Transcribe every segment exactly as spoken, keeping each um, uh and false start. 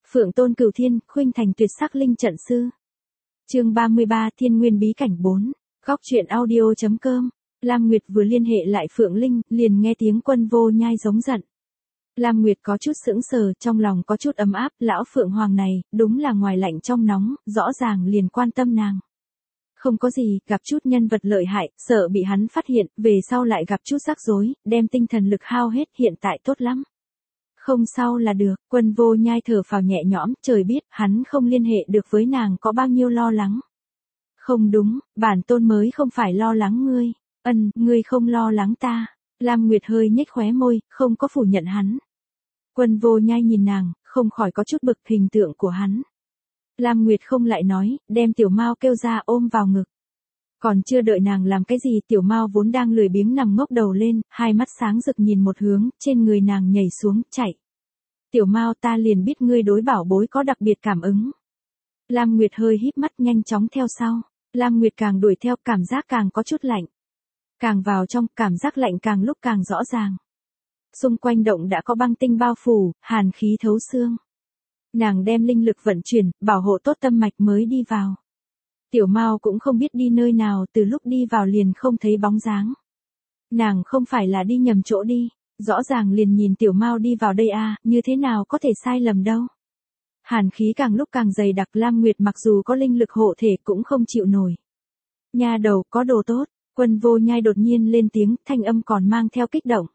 Phượng Tôn Cửu Thiên, khuynh thành tuyệt sắc linh trận sư. Chương ba mươi ba, Thiên Nguyên bí cảnh bốn. Góc truyện audio.com. Lam Nguyệt vừa liên hệ lại Phượng Linh, liền nghe tiếng Quân Vô Nhai giống giận. Lam Nguyệt có chút sững sờ, trong lòng có chút ấm áp, lão Phượng Hoàng này, đúng là ngoài lạnh trong nóng, rõ ràng liền quan tâm nàng. Không có gì, gặp chút nhân vật lợi hại, sợ bị hắn phát hiện, về sau lại gặp chút rắc rối, đem tinh thần lực hao hết, hiện tại tốt lắm. Không sao là được, Quân Vô Nhai thở phào nhẹ nhõm, trời biết, hắn không liên hệ được với nàng có bao nhiêu lo lắng. Không đúng, bản tôn mới không phải lo lắng ngươi, ân, ngươi không lo lắng ta. Lam Nguyệt hơi nhếch khóe môi, không có phủ nhận hắn. Quân Vô Nhai nhìn nàng, không khỏi có chút bực hình tượng của hắn. Lam Nguyệt không lại nói, đem Tiểu Mao kêu ra ôm vào ngực. Còn chưa đợi nàng làm cái gì, Tiểu Mao vốn đang lười biếng nằm ngốc đầu lên, hai mắt sáng rực nhìn một hướng, trên người nàng nhảy xuống, chạy. Tiểu Mao, ta liền biết ngươi đối bảo bối có đặc biệt cảm ứng. Lam Nguyệt hơi híp mắt nhanh chóng theo sau. Lam Nguyệt càng đuổi theo, cảm giác càng có chút lạnh. Càng vào trong, cảm giác lạnh càng lúc càng rõ ràng. Xung quanh động đã có băng tinh bao phủ, hàn khí thấu xương. Nàng đem linh lực vận chuyển, bảo hộ tốt tâm mạch mới đi vào. Tiểu Mao cũng không biết đi nơi nào, từ lúc đi vào liền không thấy bóng dáng. Nàng không phải là đi nhầm chỗ đi, rõ ràng liền nhìn Tiểu Mao đi vào đây à, như thế nào có thể sai lầm đâu. Hàn khí càng lúc càng dày đặc, Lam Nguyệt mặc dù có linh lực hộ thể cũng không chịu nổi. Nha đầu, có đồ tốt, Quân Vô Nhai đột nhiên lên tiếng, thanh âm còn mang theo kích động.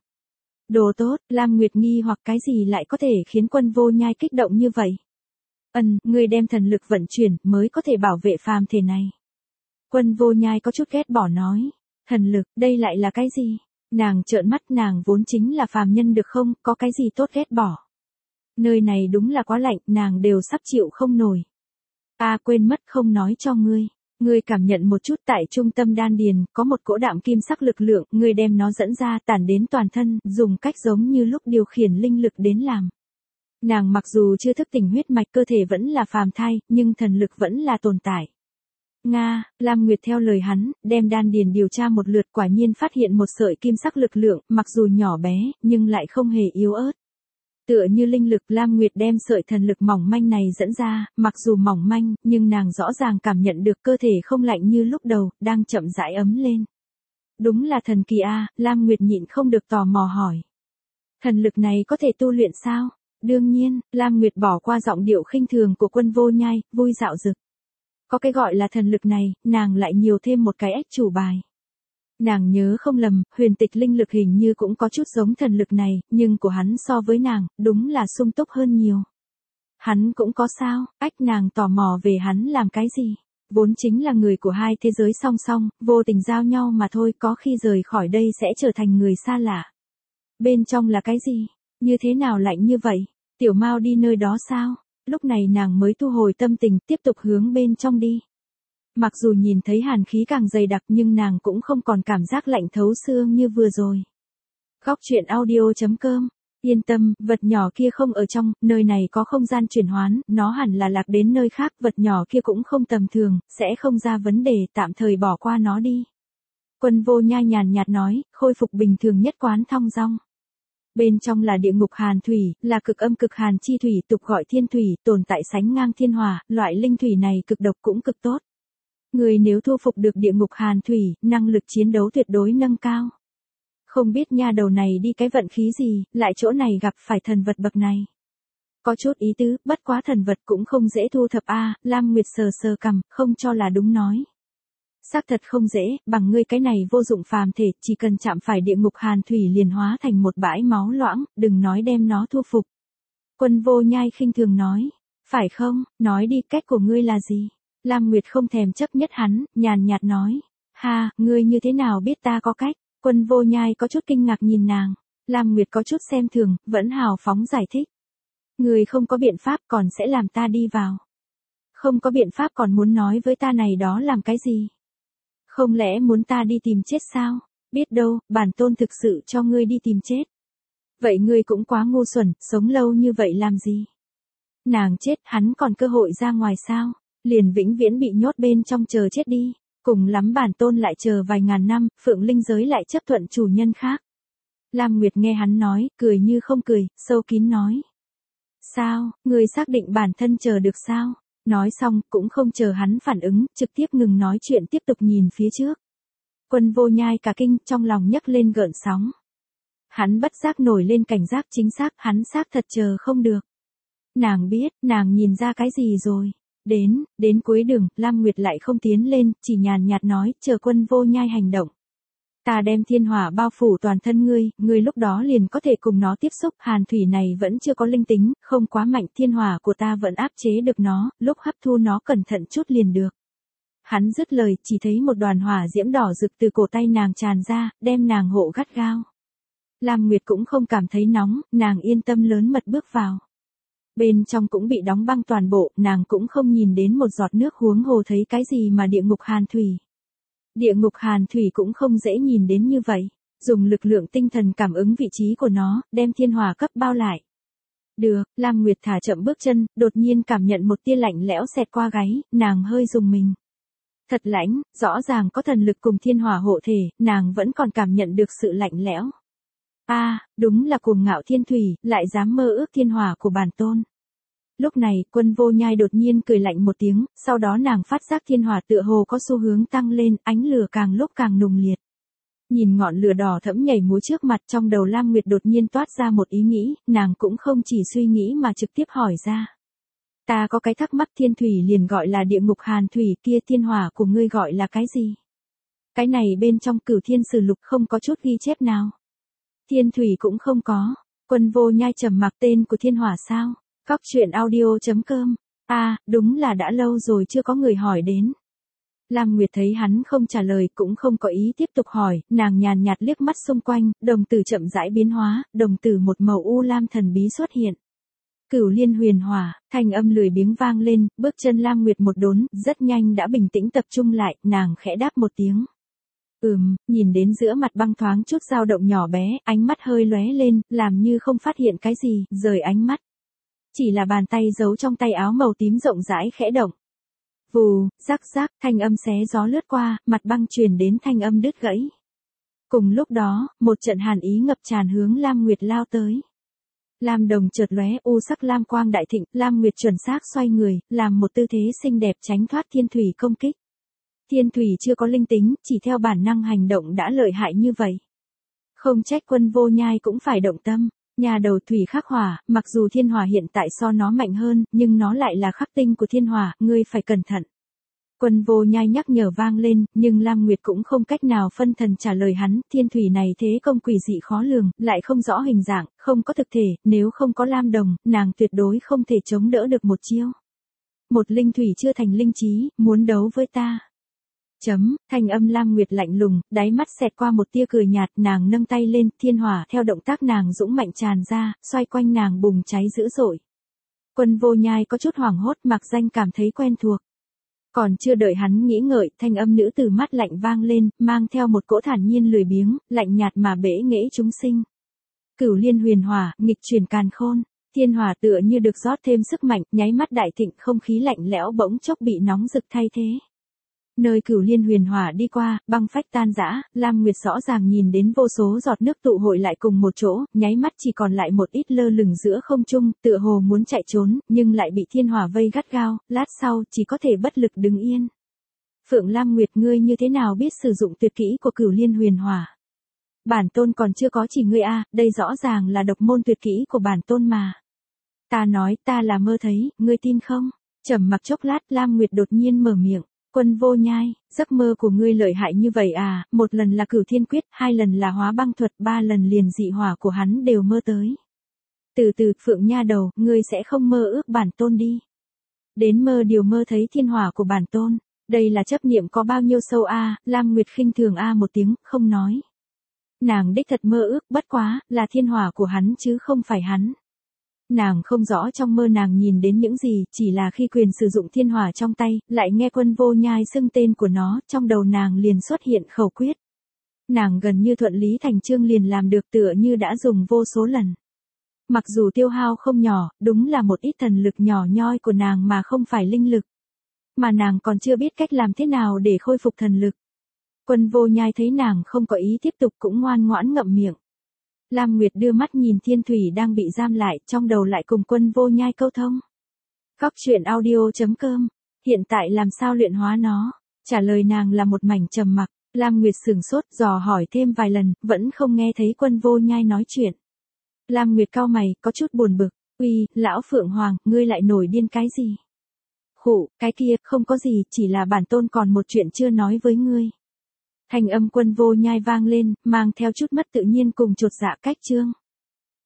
Đồ tốt, Lam Nguyệt nghi hoặc cái gì lại có thể khiến Quân Vô Nhai kích động như vậy. Ân, ngươi đem thần lực vận chuyển mới có thể bảo vệ phàm thể này. Quân Vô Nhai có chút ghét bỏ nói. Thần lực, đây lại là cái gì? Nàng trợn mắt, nàng vốn chính là phàm nhân được không, có cái gì tốt ghét bỏ. Nơi này đúng là quá lạnh, nàng đều sắp chịu không nổi. Ta quên mất không nói cho ngươi. Ngươi cảm nhận một chút, tại trung tâm đan điền, có một cỗ đạm kim sắc lực lượng, ngươi đem nó dẫn ra tản đến toàn thân, dùng cách giống như lúc điều khiển linh lực đến làm. Nàng mặc dù chưa thức tỉnh huyết mạch, cơ thể vẫn là phàm thai, nhưng thần lực vẫn là tồn tại. Nga, Lam Nguyệt theo lời hắn, đem đan điền điều tra một lượt, quả nhiên phát hiện một sợi kim sắc lực lượng, mặc dù nhỏ bé, nhưng lại không hề yếu ớt. Tựa như linh lực, Lam Nguyệt đem sợi thần lực mỏng manh này dẫn ra, mặc dù mỏng manh, nhưng nàng rõ ràng cảm nhận được cơ thể không lạnh như lúc đầu, đang chậm rãi ấm lên. Đúng là thần kỳ a, Lam Nguyệt nhịn không được tò mò hỏi. Thần lực này có thể tu luyện sao? Đương nhiên, Lam Nguyệt bỏ qua giọng điệu khinh thường của Quân Vô Nhai, vui dạo dực. Có cái gọi là thần lực này, nàng lại nhiều thêm một cái ách chủ bài. Nàng nhớ không lầm, huyền tịch linh lực hình như cũng có chút giống thần lực này, nhưng của hắn so với nàng, đúng là sung túc hơn nhiều. Hắn cũng có sao, ách nàng tò mò về hắn làm cái gì. Vốn chính là người của hai thế giới song song, vô tình giao nhau mà thôi, có khi rời khỏi đây sẽ trở thành người xa lạ. Bên trong là cái gì? Như thế nào lạnh như vậy? Tiểu Mao đi nơi đó sao? Lúc này nàng mới thu hồi tâm tình, tiếp tục hướng bên trong đi. Mặc dù nhìn thấy hàn khí càng dày đặc nhưng nàng cũng không còn cảm giác lạnh thấu xương như vừa rồi. Góc truyện audio.com. Yên tâm, vật nhỏ kia không ở trong, nơi này có không gian chuyển hoán, nó hẳn là lạc đến nơi khác, vật nhỏ kia cũng không tầm thường, sẽ không ra vấn đề, tạm thời bỏ qua nó đi. Quân Vô Nhai nhàn nhạt nói, khôi phục bình thường nhất quán thong dong. Bên trong là địa ngục hàn thủy, là cực âm cực hàn chi thủy, tục gọi thiên thủy, tồn tại sánh ngang thiên hỏa, loại linh thủy này cực độc cũng cực tốt. Người nếu thu phục được địa ngục hàn thủy, năng lực chiến đấu tuyệt đối nâng cao. Không biết nha đầu này đi cái vận khí gì, lại chỗ này gặp phải thần vật bậc này. Có chút ý tứ, bất quá thần vật cũng không dễ thu thập a. Lam Nguyệt sờ sờ cằm, không cho là đúng nói. Xác thật không dễ, bằng ngươi cái này vô dụng phàm thể, chỉ cần chạm phải địa ngục hàn thủy liền hóa thành một bãi máu loãng, đừng nói đem nó thu phục. Quân Vô Nhai khinh thường nói, phải không, nói đi, cách của ngươi là gì? Lam Nguyệt không thèm chấp nhất hắn, nhàn nhạt nói, ha, ngươi như thế nào biết ta có cách? Quân Vô Nhai có chút kinh ngạc nhìn nàng, Lam Nguyệt có chút xem thường, vẫn hào phóng giải thích. Ngươi không có biện pháp còn sẽ làm ta đi vào. Không có biện pháp còn muốn nói với ta này đó làm cái gì? Không lẽ muốn ta đi tìm chết sao? Biết đâu, bản tôn thực sự cho ngươi đi tìm chết. Vậy ngươi cũng quá ngu xuẩn, sống lâu như vậy làm gì? Nàng chết, hắn còn cơ hội ra ngoài sao? Liền vĩnh viễn bị nhốt bên trong chờ chết đi. Cùng lắm bản tôn lại chờ vài ngàn năm, Phượng Linh giới lại chấp thuận chủ nhân khác. Lam Nguyệt nghe hắn nói, cười như không cười, sâu kín nói. Sao, ngươi xác định bản thân chờ được sao? Nói xong, cũng không chờ hắn phản ứng, trực tiếp ngừng nói chuyện tiếp tục nhìn phía trước. Quân Vô Nhai cả kinh, trong lòng nhấc lên gợn sóng. Hắn bất giác nổi lên cảnh giác, chính xác, hắn xác thật chờ không được. Nàng biết, nàng nhìn ra cái gì rồi. Đến, đến cuối đường, Lam Nguyệt lại không tiến lên, chỉ nhàn nhạt nói, chờ Quân Vô Nhai hành động. Ta đem thiên hỏa bao phủ toàn thân ngươi, ngươi lúc đó liền có thể cùng nó tiếp xúc, hàn thủy này vẫn chưa có linh tính, không quá mạnh, thiên hỏa của ta vẫn áp chế được nó, lúc hấp thu nó cẩn thận chút liền được. Hắn dứt lời, chỉ thấy một đoàn hỏa diễm đỏ rực từ cổ tay nàng tràn ra, đem nàng hộ gắt gao. Lam Nguyệt cũng không cảm thấy nóng, nàng yên tâm lớn mật bước vào. Bên trong cũng bị đóng băng toàn bộ, nàng cũng không nhìn đến một giọt nước, huống hồ thấy cái gì mà địa ngục hàn thủy. Địa ngục hàn thủy cũng không dễ nhìn đến như vậy, dùng lực lượng tinh thần cảm ứng vị trí của nó, đem thiên hỏa cấp bao lại. Được, Lam Nguyệt thả chậm bước chân, đột nhiên cảm nhận một tia lạnh lẽo xẹt qua gáy, nàng hơi rùng mình. Thật lãnh, rõ ràng có thần lực cùng thiên hỏa hộ thể, nàng vẫn còn cảm nhận được sự lạnh lẽo. A, à, đúng là cuồng ngạo thiên thủy, lại dám mơ ước thiên hỏa của bản tôn. Lúc này, Quân Vô Nhai đột nhiên cười lạnh một tiếng, sau đó nàng phát giác thiên hỏa tựa hồ có xu hướng tăng lên, ánh lửa càng lúc càng nùng liệt. Nhìn ngọn lửa đỏ thẫm nhảy múa trước mặt, trong đầu Lam Nguyệt đột nhiên toát ra một ý nghĩ, nàng cũng không chỉ suy nghĩ mà trực tiếp hỏi ra. Ta có cái thắc mắc, thiên thủy liền gọi là địa ngục hàn thủy, kia thiên hỏa của ngươi gọi là cái gì? Cái này bên trong Cửu Thiên Sử Lục không có chút ghi chép nào. Thiên thủy cũng không có. Quân Vô Nhai trầm mặc, tên của thiên hỏa sao? Cóc truyện audio chấm com. A, à, đúng là đã lâu rồi chưa có người hỏi đến. Lam Nguyệt thấy hắn không trả lời, cũng không có ý tiếp tục hỏi, nàng nhàn nhạt liếc mắt xung quanh, đồng tử chậm rãi biến hóa, đồng tử một màu u lam thần bí xuất hiện. Cửu Liên Huyền Hỏa, thanh âm lười biếng vang lên, bước chân Lam Nguyệt một đốn, rất nhanh đã bình tĩnh tập trung lại, nàng khẽ đáp một tiếng. Ừm, nhìn đến giữa mặt băng thoáng chút dao động nhỏ bé, ánh mắt hơi lóe lên, làm như không phát hiện cái gì, rời ánh mắt. Chỉ là bàn tay giấu trong tay áo màu tím rộng rãi khẽ động. Vù, rắc rắc, thanh âm xé gió lướt qua, mặt băng truyền đến thanh âm đứt gãy. Cùng lúc đó, một trận hàn ý ngập tràn hướng Lam Nguyệt lao tới. Lam đồng chợt lóe, u sắc lam quang đại thịnh, Lam Nguyệt chuẩn xác xoay người, làm một tư thế xinh đẹp tránh thoát thiên thủy công kích. Thiên thủy chưa có linh tính, chỉ theo bản năng hành động đã lợi hại như vậy. Không trách Quân Vô Nhai cũng phải động tâm. Nhà đầu thủy khắc hỏa, mặc dù thiên hỏa hiện tại so nó mạnh hơn, nhưng nó lại là khắc tinh của thiên hỏa, ngươi phải cẩn thận. Quân Vô Nhai nhắc nhở vang lên, nhưng Lam Nguyệt cũng không cách nào phân thần trả lời hắn, thiên thủy này thế công quỷ dị khó lường, lại không rõ hình dạng, không có thực thể, nếu không có Lam đồng, nàng tuyệt đối không thể chống đỡ được một chiêu. Một linh thủy chưa thành linh trí, muốn đấu với ta. Chấm, thanh âm Lam Nguyệt lạnh lùng, đáy mắt xẹt qua một tia cười nhạt, nàng nâng tay lên, thiên hỏa theo động tác nàng dũng mạnh tràn ra, xoay quanh nàng bùng cháy dữ dội. Quân Vô Nhai có chút hoảng hốt, mặc danh cảm thấy quen thuộc. Còn chưa đợi hắn nghĩ ngợi, thanh âm nữ từ mắt lạnh vang lên, mang theo một cỗ thản nhiên lười biếng, lạnh nhạt mà bể nghễ chúng sinh. Cửu Liên Huyền Hỏa, nghịch chuyển càn khôn. Thiên hỏa tựa như được rót thêm sức mạnh, nháy mắt đại thịnh, không khí lạnh lẽo bỗng chốc bị nóng rực thay thế. Nơi Cửu Liên Huyền Hỏa đi qua, băng phách tan rã, Lam Nguyệt rõ ràng nhìn đến vô số giọt nước tụ hội lại cùng một chỗ, nháy mắt chỉ còn lại một ít lơ lửng giữa không trung, tựa hồ muốn chạy trốn, nhưng lại bị thiên hỏa vây gắt gao, lát sau chỉ có thể bất lực đứng yên. Phượng Lam Nguyệt, ngươi như thế nào biết sử dụng tuyệt kỹ của Cửu Liên Huyền Hỏa? Bản tôn còn chưa có chỉ ngươi a, đây rõ ràng là độc môn tuyệt kỹ của bản tôn mà. Ta nói, ta là mơ thấy, ngươi tin không? Trầm mặc chốc lát, Lam Nguyệt đột nhiên mở miệng. Quân Vô Nhai, giấc mơ của ngươi lợi hại như vậy à, một lần là Cửu Thiên Quyết, hai lần là hóa băng thuật, ba lần liền dị hỏa của hắn đều mơ tới. Từ từ, Phượng nha đầu, ngươi sẽ không mơ ước bản tôn đi. Đến mơ điều mơ thấy thiên hỏa của bản tôn, đây là chấp niệm có bao nhiêu sâu a, à, Lam Nguyệt khinh thường a à một tiếng, không nói. Nàng đích thật mơ ước, bất quá, là thiên hỏa của hắn chứ không phải hắn. Nàng không rõ trong mơ nàng nhìn đến những gì, chỉ là khi quyền sử dụng thiên hỏa trong tay, lại nghe Quân Vô Nhai xưng tên của nó, trong đầu nàng liền xuất hiện khẩu quyết. Nàng gần như thuận lý thành chương liền làm được, tựa như đã dùng vô số lần. Mặc dù tiêu hao không nhỏ, đúng là một ít thần lực nhỏ nhoi của nàng mà không phải linh lực. Mà nàng còn chưa biết cách làm thế nào để khôi phục thần lực. Quân Vô Nhai thấy nàng không có ý tiếp tục cũng ngoan ngoãn ngậm miệng. Lam Nguyệt đưa mắt nhìn Thiên Thủy đang bị giam lại, trong đầu lại cùng Quân Vô Nhai câu thông. Góc truyện audio.com. Hiện tại làm sao luyện hóa nó? Trả lời nàng là một mảnh trầm mặc. Lam Nguyệt sửng sốt, dò hỏi thêm vài lần, vẫn không nghe thấy Quân Vô Nhai nói chuyện. Lam Nguyệt cau mày, có chút buồn bực. Uy, lão Phượng Hoàng, ngươi lại nổi điên cái gì? Khụ, cái kia, không có gì, chỉ là bản tôn còn một chuyện chưa nói với ngươi. Thanh âm Quân Vô Nhai vang lên, mang theo chút mất tự nhiên cùng chột dạ cách chương.